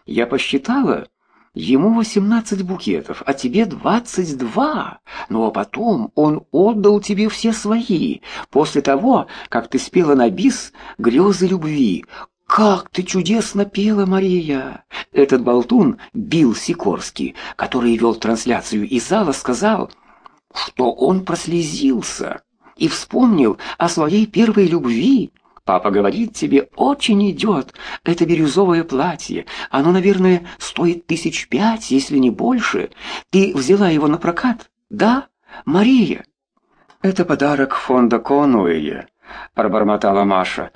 Я посчитала, ему 18 букетов, а тебе 22. Ну а потом он отдал тебе все свои, после того, как ты спела на бис «Грезы любви». Как ты чудесно пела, Мария! Этот болтун Билл Сикорский, который вел трансляцию из зала, сказал, что он прослезился и вспомнил о своей первой любви. Папа говорит, тебе очень идет это бирюзовое платье. Оно, наверное, стоит 5 тысяч, если не больше. Ты взяла его на прокат? Да, Мария? Это подарок фонда Конуэя, пробормотала Маша.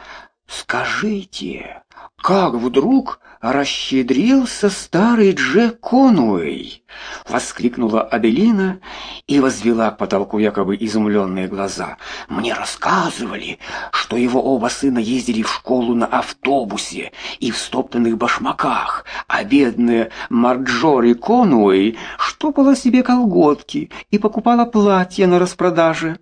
Скажите, как вдруг расщедрился старый Джек Конуэй? Воскликнула Аделина и возвела к потолку якобы изумленные глаза. Мне рассказывали, что его оба сына ездили в школу на автобусе и в стоптанных башмаках, а бедная Марджори Конуэй штопала себе колготки и покупала платья на распродаже.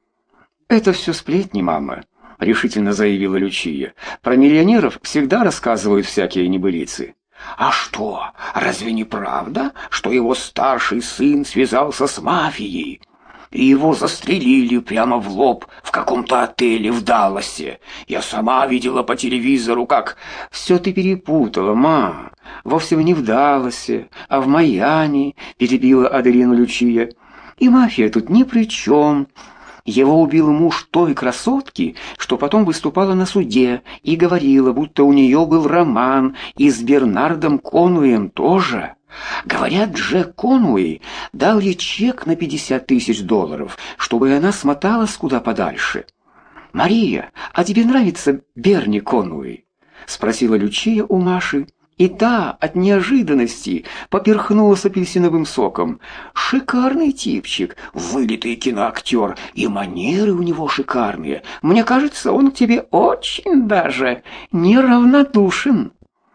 Это все сплетни, мама, решительно заявила Лючия. Про миллионеров всегда рассказывают всякие небылицы. А что, разве не правда, что его старший сын связался с мафией? И его застрелили прямо в лоб в каком-то отеле в Далласе. Я сама видела по телевизору, как... Все ты перепутала, ма. Вовсе не в Далласе, а в Майами, перебила Аделину Лючия. И мафия тут ни при чем. Его убил муж той красотки, что потом выступала на суде и говорила, будто у нее был роман, и с Бернардом Конуэем тоже. Говорят, Джек Конуэй дал ей чек на 50 тысяч долларов, чтобы она смоталась куда подальше. «Мария, а тебе нравится Берни Конуэй?» — спросила Лючия у Маши. И та от неожиданности поперхнулась апельсиновым соком. Шикарный типчик, вылитый киноактер, и манеры у него шикарные. Мне кажется, он к тебе очень даже неравнодушен.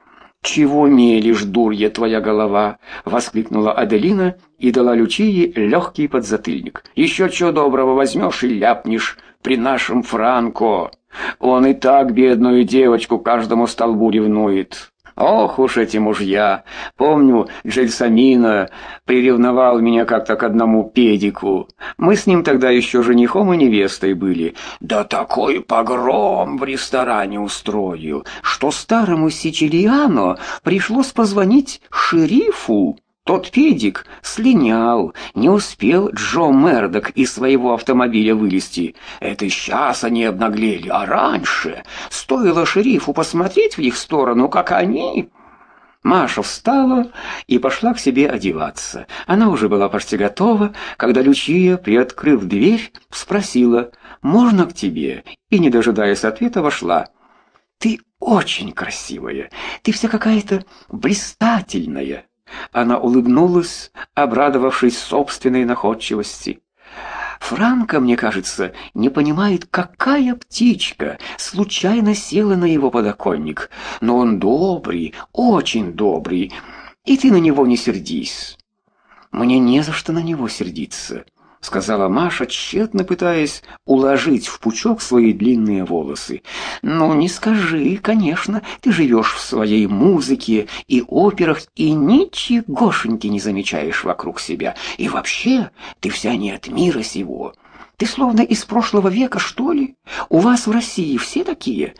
«Чего мелешь, дурья твоя голова?» — воскликнула Аделина и дала Лючии легкий подзатыльник. «Еще чего доброго возьмешь и ляпнешь при нашем Франко. Он и так бедную девочку каждому столбу ревнует». Ох уж эти мужья! Помню, Джельсамино приревновал меня как-то к одному педику. Мы с ним тогда еще женихом и невестой были. Да такой погром в ресторане устроил, что старому Сицилиано пришлось позвонить шерифу. Тот педик слинял, не успел Джо Мердок из своего автомобиля вылезти. Это сейчас они обнаглели, а раньше стоило шерифу посмотреть в их сторону, как они... Маша встала и пошла к себе одеваться. Она уже была почти готова, когда Лючия, приоткрыв дверь, спросила: «Можно к тебе?» И, не дожидаясь ответа, вошла. «Ты очень красивая, ты вся какая-то блистательная». Она улыбнулась, обрадовавшись собственной находчивости. «Франко, мне кажется, не понимает, какая птичка случайно села на его подоконник. Но он добрый, очень добрый, и ты на него не сердись». «Мне не за что на него сердиться», — сказала Маша, тщетно пытаясь уложить в пучок свои длинные волосы. «Ну, не скажи, конечно, ты живешь в своей музыке и операх и ничегошеньки не замечаешь вокруг себя. И вообще, ты вся не от мира сего. Ты словно из прошлого века, что ли? У вас в России все такие?»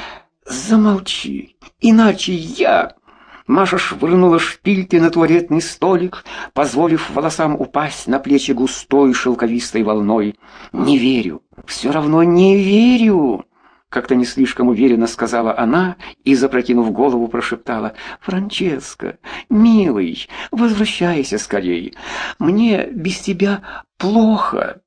«Замолчи, иначе я...» Маша швырнула шпильки на туалетный столик, позволив волосам упасть на плечи густой шелковистой волной. «Не верю, все равно не верю!» Как-то не слишком уверенно сказала она и, запрокинув голову, прошептала: «Франческо, милый, возвращайся скорей. Мне без тебя плохо».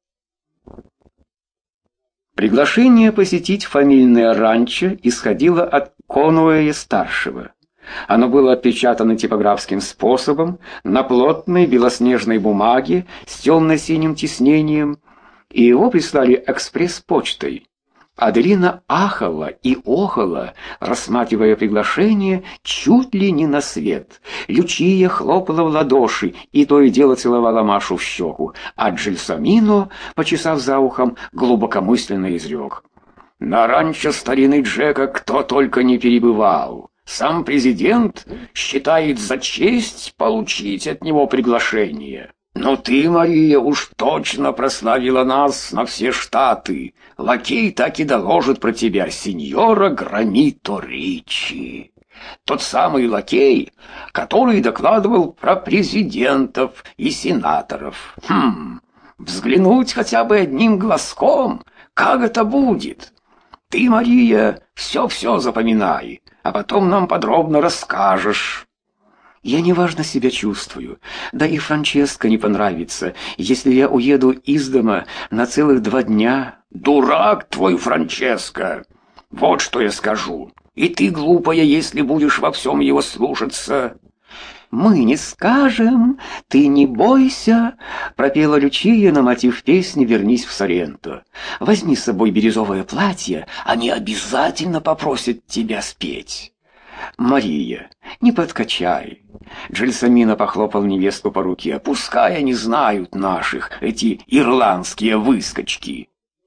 Приглашение посетить фамильное ранчо исходило от Конуэя-старшего. Оно было отпечатано типографским способом на плотной белоснежной бумаге с темно-синим тиснением, и его прислали экспресс-почтой. Аделина ахала и охала, рассматривая приглашение чуть ли не на свет. Лючия хлопала в ладоши и то и дело целовала Машу в щеку, а Джельсамино, почесав за ухом, глубокомысленно изрек: «На ранчо старины Джека кто только не перебывал. Сам президент считает за честь получить от него приглашение. Но ты, Мария, уж точно прославила нас на все штаты. Лакей так и доложит про тебя, сеньора Громито Ричи. Тот самый лакей, который докладывал про президентов и сенаторов. Взглянуть хотя бы одним глазком, как это будет? Ты, Мария, все-все запоминай, а потом нам подробно расскажешь. Я неважно себя чувствую, да и Франческо не понравится, если я уеду из дома на целых 2 дня. Дурак твой Франческо! Вот что я скажу. И ты глупая, если будешь во всем его слушаться. «Мы не скажем, ты не бойся», — пропела Лючия на мотив песни «Вернись в Соренто». «Возьми с собой бирюзовое платье, они обязательно попросят тебя спеть». «Мария, не подкачай». Джельсамино похлопал невесту по руке. «Пускай они знают наших, эти ирландские выскочки».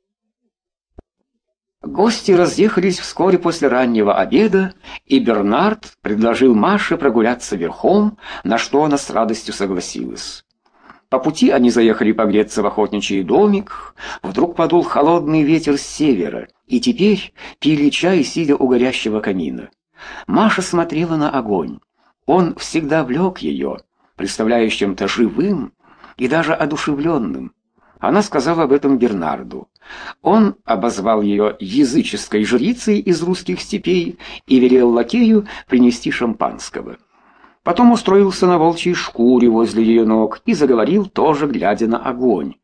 Гости разъехались вскоре после раннего обеда, и Бернард предложил Маше прогуляться верхом, на что она с радостью согласилась. По пути они заехали погреться в охотничий домик. Вдруг подул холодный ветер с севера, и теперь пили чай, сидя у горящего камина. Маша смотрела на огонь. Он всегда влек ее, представляя чем-то живым и даже одушевленным. Она сказала об этом Бернарду. Он обозвал ее языческой жрицей из русских степей и велел лакею принести шампанского. Потом устроился на волчьей шкуре возле ее ног и заговорил, тоже глядя на огонь.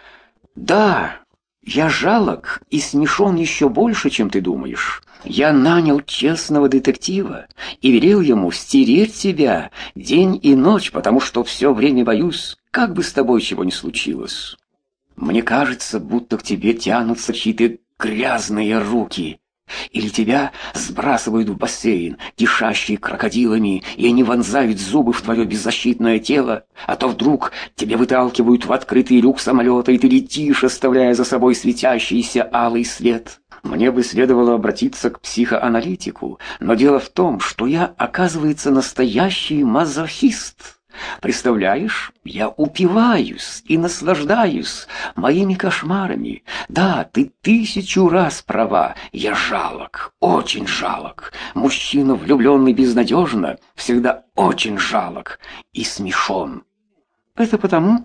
«Да, я жалок и смешон еще больше, чем ты думаешь. Я нанял честного детектива и велел ему стереть тебя день и ночь, потому что все время боюсь, как бы с тобой чего ни случилось. Мне кажется, будто к тебе тянутся чьи-то грязные руки, или тебя сбрасывают в бассейн, кишащий крокодилами, и они вонзают зубы в твое беззащитное тело, а то вдруг тебя выталкивают в открытый люк самолета, и ты летишь, оставляя за собой светящийся алый свет. Мне бы следовало обратиться к психоаналитику, но дело в том, что я, оказывается, настоящий мазохист». Представляешь, я упиваюсь и наслаждаюсь моими кошмарами. Да, ты 1000 раз права. Я жалок, очень жалок. Мужчина, влюбленный безнадежно, всегда очень жалок и смешон. Это потому,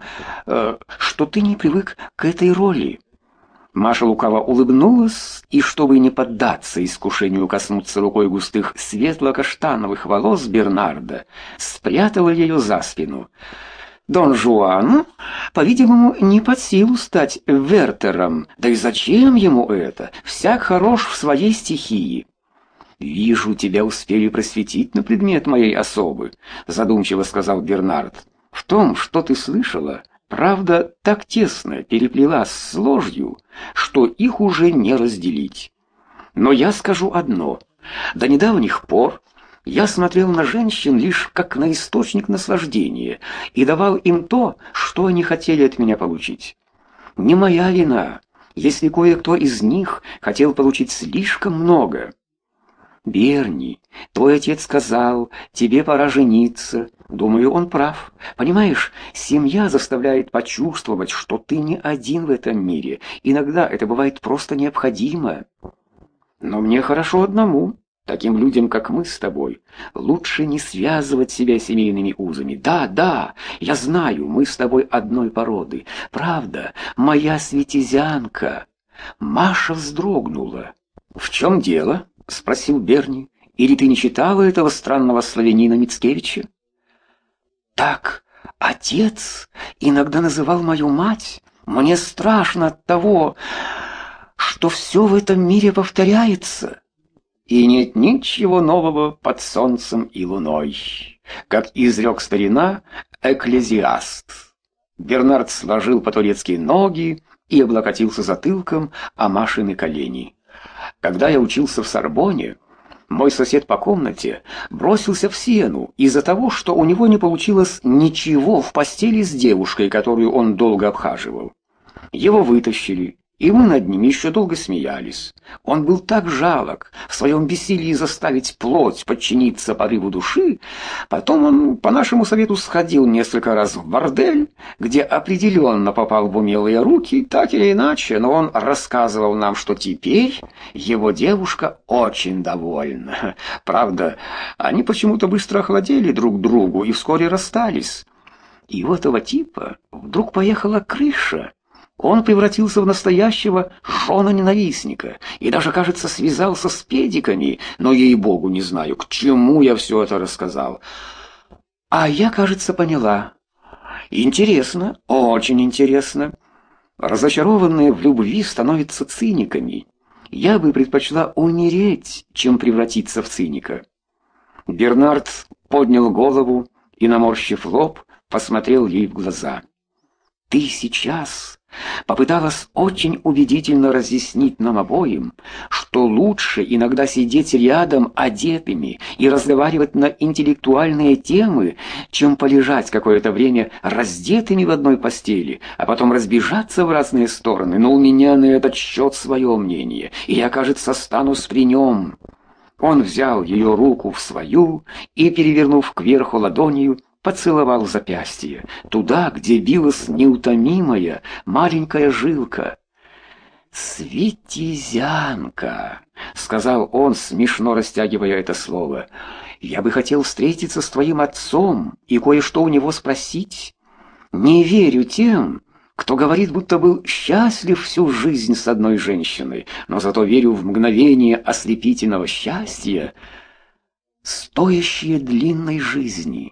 что ты не привык к этой роли. Маша лукаво улыбнулась и, чтобы не поддаться искушению коснуться рукой густых светло-каштановых волос Бернарда, спрятала ее за спину. Дон Жуану, по-видимому, не под силу стать Вертером. Да и зачем ему это? Всяк хорош в своей стихии. «Вижу, тебя успели просветить на предмет моей особы», — задумчиво сказал Бернард. «В том, что ты слышала, правда так тесно переплелась с ложью, что их уже не разделить. Но я скажу одно. До недавних пор я смотрел на женщин лишь как на источник наслаждения и давал им то, что они хотели от меня получить. Не моя вина, если кое-кто из них хотел получить слишком много. Берни, твой отец сказал, тебе пора жениться. Думаю, он прав. Понимаешь, семья заставляет почувствовать, что ты не один в этом мире. Иногда это бывает просто необходимо. Но мне хорошо одному. Таким людям, как мы с тобой, лучше не связывать себя семейными узами. Да, я знаю, мы с тобой одной породы. Правда, моя светизянка. Маша вздрогнула. В чем дело? — спросил Берни. «Или ты не читала этого странного славянина Мицкевича?» «Так, отец иногда называл мою мать. Мне страшно от того, что все в этом мире повторяется. И нет ничего нового под солнцем и луной, как изрек старина Экклезиаст». Бернард сложил по-турецки ноги и облокотился затылком о Машины колени. Когда я учился в Сорбонне, мой сосед по комнате бросился в сену из-за того, что у него не получилось ничего в постели с девушкой, которую он долго обхаживал. Его вытащили, И мы над ним еще долго смеялись. Он был так жалок в своем бессилии заставить плоть подчиниться порыву души. Потом он по нашему совету сходил несколько раз в бордель, где определенно попал в умелые руки, так или иначе, но он рассказывал нам, что теперь его девушка очень довольна. Правда, они почему-то быстро охладели друг к другу и вскоре расстались. И у этого типа вдруг поехала крыша. Он превратился в настоящего жена-ненавистника и даже, кажется, связался с педиками, но, ей-богу, не знаю, к чему я все это рассказал. А я, кажется, поняла. Интересно, очень интересно. Разочарованные в любви становятся циниками. Я бы предпочла умереть, чем превратиться в циника. Бернард поднял голову и, наморщив лоб, посмотрел ей в глаза. «Ты сейчас попыталась очень убедительно разъяснить нам обоим, что лучше иногда сидеть рядом одетыми и разговаривать на интеллектуальные темы, чем полежать какое-то время раздетыми в одной постели, а потом разбежаться в разные стороны. Но у меня на этот счет свое мнение, и я, кажется, останусь при нем». Он взял ее руку в свою и, перевернув кверху ладонью, поцеловал запястье, туда, где билась неутомимая маленькая жилка. «Светизянка», — сказал он, смешно растягивая это слово, — «я бы хотел встретиться с твоим отцом и кое-что у него спросить. Не верю тем, кто говорит, будто был счастлив всю жизнь с одной женщиной, но зато верю в мгновение ослепительного счастья, стоящее длинной жизни».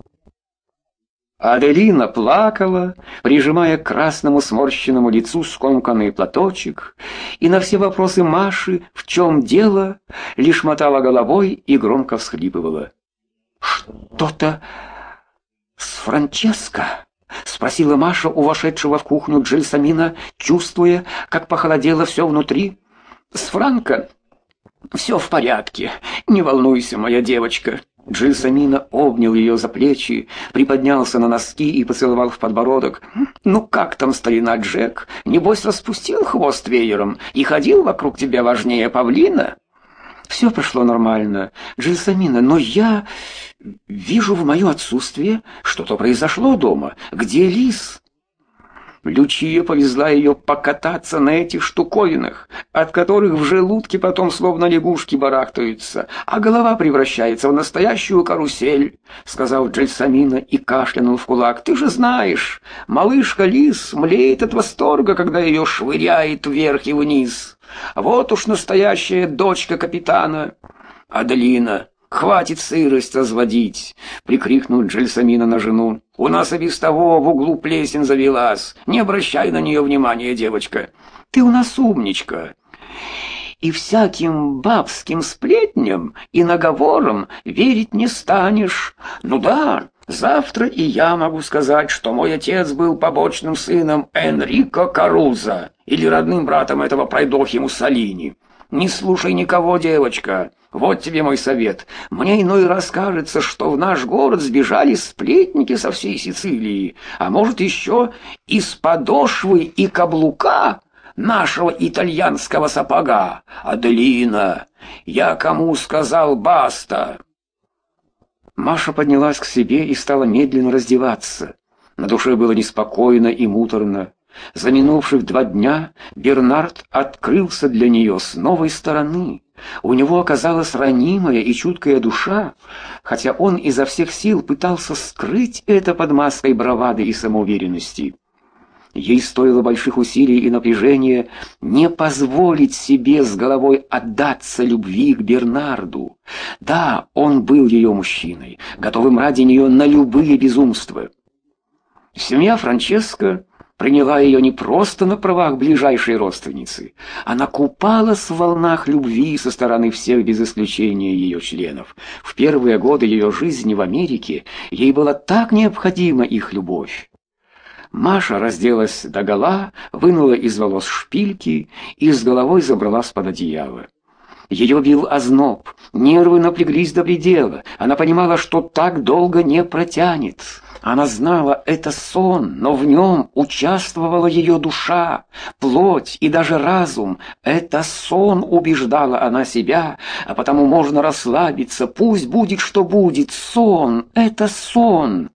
Аделина плакала, прижимая к красному сморщенному лицу скомканный платочек, и на все вопросы Маши «в чем дело?» лишь мотала головой и громко всхлипывала. «Что-то с Франческо?» — спросила Маша у вошедшего в кухню Джельсомина, чувствуя, как похолодело все внутри. «С Франко все в порядке, не волнуйся, моя девочка». Джельсомина обнял ее за плечи, приподнялся на носки и поцеловал в подбородок. «Ну как там, старина Джек? Небось, распустил хвост веером и ходил вокруг тебя важнее павлина?» «Все прошло нормально, Джельсомина, но я вижу в мое отсутствие, что-то произошло дома. Где Лис?» Лючия повезла ее покататься на этих штуковинах, от которых в желудке потом словно лягушки барахтаются, а голова превращается в настоящую карусель, — сказал Джельсомина и кашлянул в кулак. «Ты же знаешь, малышка Лис млеет от восторга, когда ее швыряет вверх и вниз. Вот уж настоящая дочка капитана. Аделина, хватит сырость разводить!» — прикрикнул Джельсомина на жену. «У нас и без того в углу плесень завелась. Не обращай на нее внимания, девочка. Ты у нас умничка. И всяким бабским сплетням и наговорам верить не станешь. Ну да, завтра и я могу сказать, что мой отец был побочным сыном Энрико Карузо или родным братом этого пройдохи Муссолини. Не слушай никого, девочка. Вот тебе мой совет. Мне иной раз кажется, что в наш город сбежали сплетники со всей Сицилии, а может еще из подошвы и каблука нашего итальянского сапога. Аделина, я кому сказал баста?» Маша поднялась к себе и стала медленно раздеваться. На душе было неспокойно и муторно. За минувших 2 дня Бернард открылся для нее с новой стороны. У него оказалась ранимая и чуткая душа, хотя он изо всех сил пытался скрыть это под маской бравады и самоуверенности. Ей стоило больших усилий и напряжения не позволить себе с головой отдаться любви к Бернарду. Да, он был ее мужчиной, готовым ради нее на любые безумства. Семья Франческо приняла ее не просто на правах ближайшей родственницы. Она купалась в волнах любви со стороны всех без исключения ее членов. В первые годы ее жизни в Америке ей была так необходима их любовь. Маша разделась догола, вынула из волос шпильки и с головой забралась под одеяло. Ее бил озноб, нервы напряглись до предела. Она понимала, что так долго не протянет. Она знала, это сон, но в нем участвовала ее душа, плоть и даже разум. Это сон, убеждала она себя, а потому можно расслабиться, пусть будет, что будет. Сон — это сон.